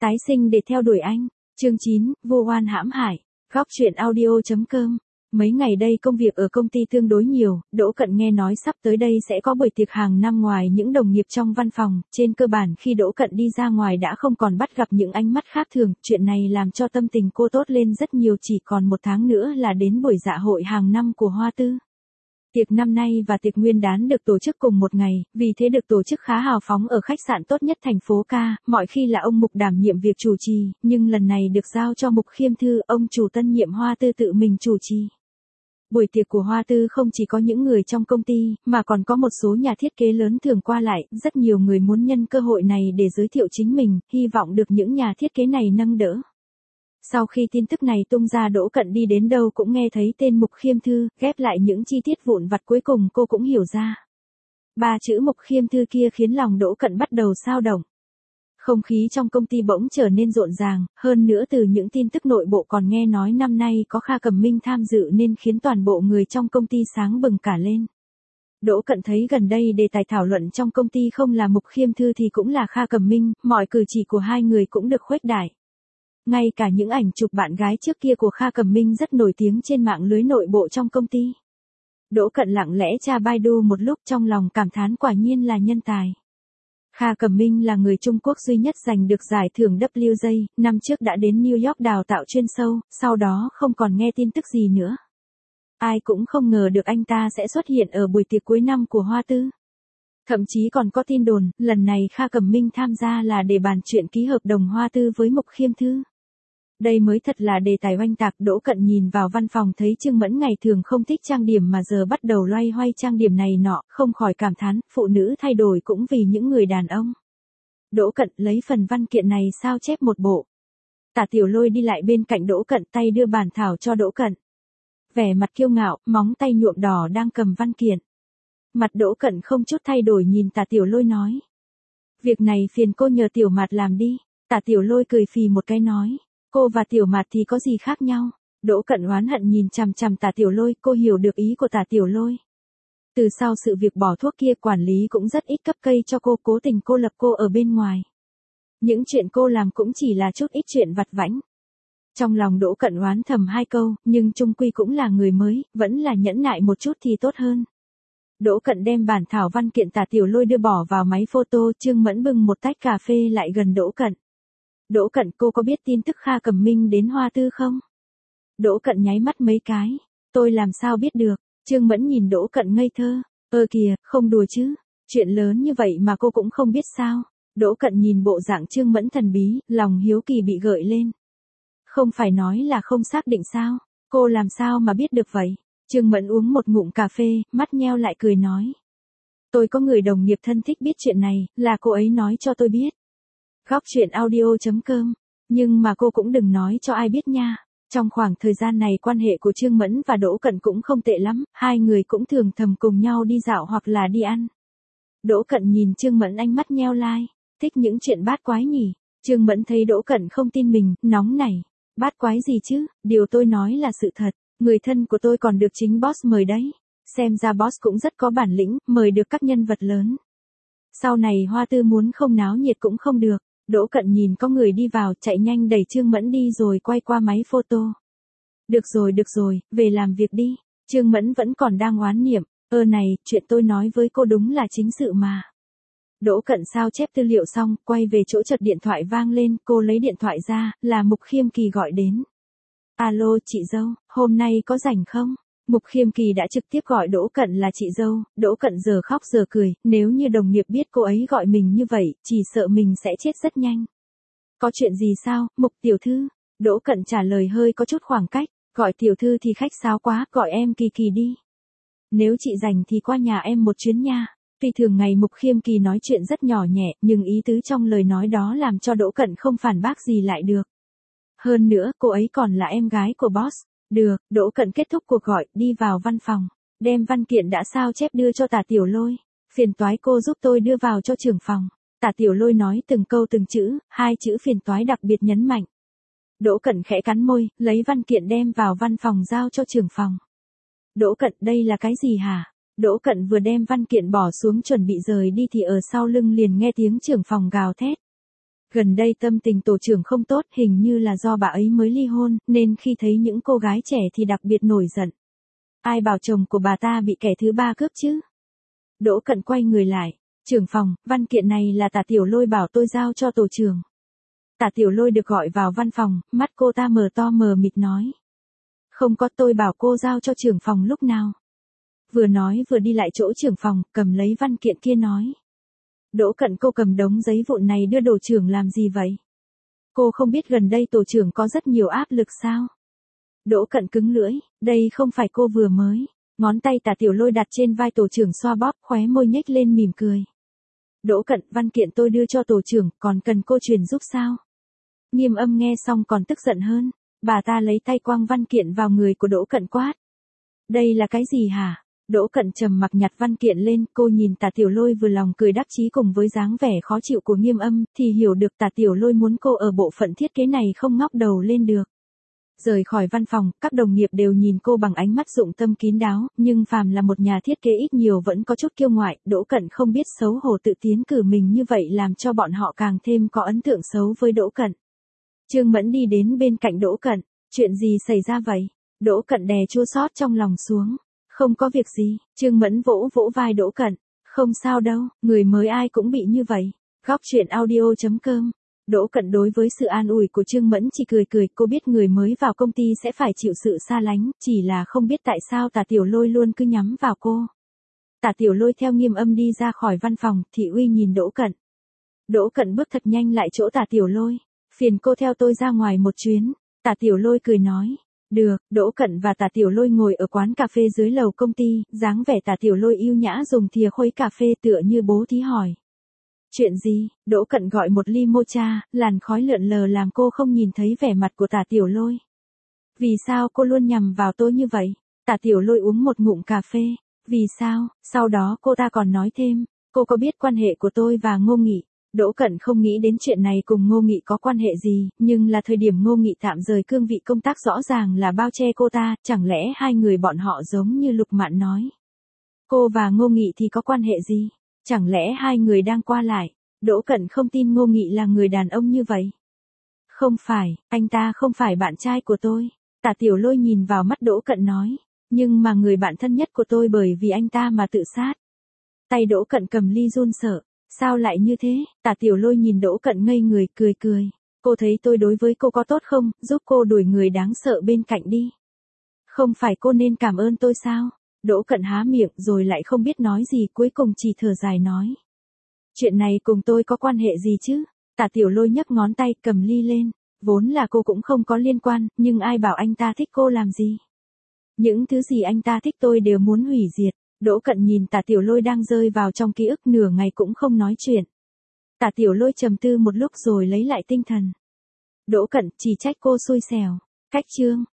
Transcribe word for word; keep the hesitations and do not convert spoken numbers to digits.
Tái sinh để theo đuổi anh. Chương chín, vô oan hãm hại. Góc truyện audio.com. Mấy ngày đây công việc ở công ty tương đối nhiều, Đỗ Cận nghe nói sắp tới đây sẽ có buổi tiệc hàng năm ngoài những đồng nghiệp trong văn phòng, trên cơ bản khi Đỗ Cận đi ra ngoài đã không còn bắt gặp những ánh mắt khác thường, chuyện này làm cho tâm tình cô tốt lên rất nhiều, chỉ còn một tháng nữa là đến buổi dạ hội hàng năm của Hoa Tư. Tiệc năm nay và tiệc nguyên đán được tổ chức cùng một ngày, vì thế được tổ chức khá hào phóng ở khách sạn tốt nhất thành phố Ca, mọi khi là ông Mục đảm nhiệm việc chủ trì, nhưng lần này được giao cho Mục Khiêm Thư, ông chủ tân nhiệm Hoa Tư tự mình chủ trì. Buổi tiệc của Hoa Tư không chỉ có những người trong công ty, mà còn có một số nhà thiết kế lớn thường qua lại, rất nhiều người muốn nhân cơ hội này để giới thiệu chính mình, hy vọng được những nhà thiết kế này nâng đỡ. Sau khi tin tức này tung ra, Đỗ Cận đi đến đâu cũng nghe thấy tên Mục Khiêm Thư, ghép lại những chi tiết vụn vặt cuối cùng cô cũng hiểu ra. Ba chữ Mục Khiêm Thư kia khiến lòng Đỗ Cận bắt đầu xao động. Không khí trong công ty bỗng trở nên rộn ràng, hơn nữa từ những tin tức nội bộ còn nghe nói năm nay có Kha Cẩm Minh tham dự nên khiến toàn bộ người trong công ty sáng bừng cả lên. Đỗ Cận thấy gần đây đề tài thảo luận trong công ty không là Mục Khiêm Thư thì cũng là Kha Cẩm Minh, mọi cử chỉ của hai người cũng được khuếch đại. Ngay cả những ảnh chụp bạn gái trước kia của Kha Cẩm Minh rất nổi tiếng trên mạng lưới nội bộ trong công ty. Đỗ Cận lặng lẽ tra Baidu một lúc, trong lòng cảm thán quả nhiên là nhân tài. Kha Cẩm Minh là người Trung Quốc duy nhất giành được giải thưởng W J, năm trước đã đến New York đào tạo chuyên sâu, sau đó không còn nghe tin tức gì nữa. Ai cũng không ngờ được anh ta sẽ xuất hiện ở buổi tiệc cuối năm của Hoa Tư. Thậm chí còn có tin đồn, lần này Kha Cẩm Minh tham gia là để bàn chuyện ký hợp đồng Hoa Tư với Mục Khiêm Thư. Đây mới thật là đề tài oanh tạc. Đỗ Cận nhìn vào văn phòng thấy Trương Mẫn ngày thường không thích trang điểm mà giờ bắt đầu loay hoay trang điểm này nọ, không khỏi cảm thán, phụ nữ thay đổi cũng vì những người đàn ông. Đỗ Cận lấy phần văn kiện này sao chép một bộ. Tả Tiểu Lôi đi lại bên cạnh Đỗ Cận, tay đưa bản thảo cho Đỗ Cận. Vẻ mặt kiêu ngạo, móng tay nhuộm đỏ đang cầm văn kiện. Mặt Đỗ Cận không chút thay đổi nhìn Tả Tiểu Lôi nói. Việc này phiền cô nhờ Tiểu Mạt làm đi. Tả Tiểu Lôi cười phì một cái nói. Cô và Tiểu Mạt thì có gì khác nhau? Đỗ Cận oán hận nhìn chằm chằm Tả Tiểu Lôi, cô hiểu được ý của Tả Tiểu Lôi. Từ sau sự việc bỏ thuốc kia, quản lý cũng rất ít cấp cây cho cô, cố tình cô lập cô ở bên ngoài. Những chuyện cô làm cũng chỉ là chút ít chuyện vặt vãnh. Trong lòng Đỗ Cận oán thầm hai câu, nhưng chung quy cũng là người mới, vẫn là nhẫn nại một chút thì tốt hơn. Đỗ Cận đem bản thảo văn kiện Tả Tiểu Lôi đưa bỏ vào máy photo, Trương Mẫn bưng một tách cà phê lại gần Đỗ Cận. Đỗ Cận, cô có biết tin tức Kha Cẩm Minh đến Hoa Tư không? Đỗ Cận nháy mắt mấy cái. Tôi làm sao biết được? Trương Mẫn nhìn Đỗ Cận ngây thơ. Ơ kìa, không đùa chứ. Chuyện lớn như vậy mà cô cũng không biết sao? Đỗ Cận nhìn bộ dạng Trương Mẫn thần bí, lòng hiếu kỳ bị gợi lên. Không phải nói là không xác định sao? Cô làm sao mà biết được vậy? Trương Mẫn uống một ngụm cà phê, mắt nheo lại cười nói. Tôi có người đồng nghiệp thân thích biết chuyện này, là cô ấy nói cho tôi biết. Góc truyện audio.com. Nhưng mà cô cũng đừng nói cho ai biết nha. Trong khoảng thời gian này quan hệ của Trương Mẫn và Đỗ Cận cũng không tệ lắm, hai người cũng thường thầm cùng nhau đi dạo hoặc là đi ăn. Đỗ Cận nhìn Trương Mẫn ánh mắt nheo lai, thích những chuyện bát quái nhỉ. Trương Mẫn thấy Đỗ Cận không tin mình, nóng nảy. Bát quái gì chứ, điều tôi nói là sự thật, người thân của tôi còn được chính boss mời đấy. Xem ra boss cũng rất có bản lĩnh, mời được các nhân vật lớn. Sau này Hoa Tư muốn không náo nhiệt cũng không được. Đỗ Cận nhìn có người đi vào, chạy nhanh đẩy Trương Mẫn đi rồi quay qua máy photo. Được rồi được rồi, về làm việc đi. Trương Mẫn vẫn còn đang oán niệm. Ơ này, chuyện tôi nói với cô đúng là chính sự mà. Đỗ Cận sao chép tư liệu xong, quay về chỗ chợt điện thoại vang lên, cô lấy điện thoại ra, là Mục Khiêm Kỳ gọi đến. Alo chị dâu, hôm nay có rảnh không? Mục Khiêm Kỳ đã trực tiếp gọi Đỗ Cận là chị dâu. Đỗ Cận giờ khóc giờ cười, nếu như đồng nghiệp biết cô ấy gọi mình như vậy, chỉ sợ mình sẽ chết rất nhanh. Có chuyện gì sao, Mục tiểu thư? Đỗ Cận trả lời hơi có chút khoảng cách, gọi tiểu thư thì khách sáo quá, gọi em Kỳ Kỳ đi. Nếu chị rảnh thì qua nhà em một chuyến nha. Tuy thường ngày Mục Khiêm Kỳ nói chuyện rất nhỏ nhẹ, nhưng ý tứ trong lời nói đó làm cho Đỗ Cận không phản bác gì lại được. Hơn nữa, cô ấy còn là em gái của boss. Được, Đỗ Cận kết thúc cuộc gọi, đi vào văn phòng, đem văn kiện đã sao chép đưa cho Tả Tiểu Lôi. Phiền toái cô giúp tôi đưa vào cho trưởng phòng. Tả Tiểu Lôi nói từng câu từng chữ, hai chữ phiền toái đặc biệt nhấn mạnh. Đỗ Cận khẽ cắn môi, lấy văn kiện đem vào văn phòng giao cho trưởng phòng. Đỗ Cận, đây là cái gì hả? Đỗ Cận vừa đem văn kiện bỏ xuống chuẩn bị rời đi thì ở sau lưng liền nghe tiếng trưởng phòng gào thét. Gần đây tâm tình tổ trưởng không tốt, hình như là do bà ấy mới ly hôn, nên khi thấy những cô gái trẻ thì đặc biệt nổi giận. Ai bảo chồng của bà ta bị kẻ thứ ba cướp chứ? Đỗ Cận quay người lại. Trưởng phòng, văn kiện này là Tả Tiểu Lôi bảo tôi giao cho tổ trưởng. Tả Tiểu Lôi được gọi vào văn phòng, mắt cô ta mờ to mờ mịt nói. Không có, tôi bảo cô giao cho trưởng phòng lúc nào. Vừa nói vừa đi lại chỗ trưởng phòng, cầm lấy văn kiện kia nói. Đỗ Cận, cô cầm đống giấy vụn này đưa tổ trưởng làm gì vậy? Cô không biết gần đây tổ trưởng có rất nhiều áp lực sao? Đỗ Cận cứng lưỡi, đây không phải cô vừa mới. Ngón tay Tả Tiểu Lôi đặt trên vai tổ trưởng xoa bóp, khóe môi nhếch lên mỉm cười. Đỗ Cận, văn kiện tôi đưa cho tổ trưởng, còn cần cô truyền giúp sao? Nghiêm Âm nghe xong còn tức giận hơn. Bà ta lấy tay quăng văn kiện vào người của Đỗ Cận quát. Đây là cái gì hả? Đỗ Cận trầm mặc nhặt văn kiện lên, cô nhìn Tả Tiểu Lôi vừa lòng cười đắc chí cùng với dáng vẻ khó chịu của Nghiêm Âm, thì hiểu được Tả Tiểu Lôi muốn cô ở bộ phận thiết kế này không ngóc đầu lên được. Rời khỏi văn phòng, các đồng nghiệp đều nhìn cô bằng ánh mắt dụng tâm kín đáo, nhưng phàm là một nhà thiết kế ít nhiều vẫn có chút kiêu ngoại, Đỗ Cận không biết xấu hổ tự tiến cử mình như vậy làm cho bọn họ càng thêm có ấn tượng xấu với Đỗ Cận. Trương Mẫn đi đến bên cạnh Đỗ Cận, chuyện gì xảy ra vậy? Đỗ Cận đè chua xót trong lòng xuống. Không có việc gì, Trương Mẫn vỗ vỗ vai Đỗ Cận. Không sao đâu, người mới ai cũng bị như vậy. Góc truyện audio chấm com. Đỗ Cận đối với sự an ủi của Trương Mẫn chỉ cười cười, cô biết người mới vào công ty sẽ phải chịu sự xa lánh, chỉ là không biết tại sao Tả Tiểu Lôi luôn cứ nhắm vào cô. Tả Tiểu Lôi theo Nghiêm Âm đi ra khỏi văn phòng, Thị Uy nhìn Đỗ Cận. Đỗ Cận bước thật nhanh lại chỗ Tả Tiểu Lôi. Phiền cô theo tôi ra ngoài một chuyến. Tả Tiểu Lôi cười nói. Được, Đỗ Cận và Tả Tiểu Lôi ngồi ở quán cà phê dưới lầu công ty, dáng vẻ Tả Tiểu Lôi yêu nhã dùng thìa khuấy cà phê tựa như bố thí hỏi. Chuyện gì? Đỗ Cận gọi một ly mocha, làn khói lượn lờ làm cô không nhìn thấy vẻ mặt của Tả Tiểu Lôi. Vì sao cô luôn nhằm vào tôi như vậy? Tả Tiểu Lôi uống một ngụm cà phê. Vì sao? Sau đó cô ta còn nói thêm, cô có biết quan hệ của tôi và Ngô Nghị? Đỗ Cận không nghĩ đến chuyện này cùng Ngô Nghị có quan hệ gì, nhưng là thời điểm Ngô Nghị tạm rời cương vị công tác rõ ràng là bao che cô ta, chẳng lẽ hai người bọn họ giống như Lục Mạn nói. Cô và Ngô Nghị thì có quan hệ gì? Chẳng lẽ hai người đang qua lại? Đỗ Cận không tin Ngô Nghị là người đàn ông như vậy. Không phải, anh ta không phải bạn trai của tôi. Tả Tiểu Lôi nhìn vào mắt Đỗ Cận nói, nhưng mà người bạn thân nhất của tôi bởi vì anh ta mà tự sát. Tay Đỗ Cận cầm ly run sợ. Sao lại như thế? Tả Tiểu Lôi nhìn Đỗ Cận ngây người, cười cười. Cô thấy tôi đối với cô có tốt không, giúp cô đuổi người đáng sợ bên cạnh đi. Không phải cô nên cảm ơn tôi sao? Đỗ Cận há miệng rồi lại không biết nói gì, cuối cùng chỉ thở dài nói. Chuyện này cùng tôi có quan hệ gì chứ? Tả Tiểu Lôi nhấc ngón tay cầm ly lên. Vốn là cô cũng không có liên quan, nhưng ai bảo anh ta thích cô làm gì? Những thứ gì anh ta thích tôi đều muốn hủy diệt. Đỗ Cận nhìn Tả Tiểu Lôi đang rơi vào trong ký ức nửa ngày cũng không nói chuyện. Tả Tiểu Lôi trầm tư một lúc rồi lấy lại tinh thần. Đỗ Cận, chỉ trách cô xui xẻo. Cách chương.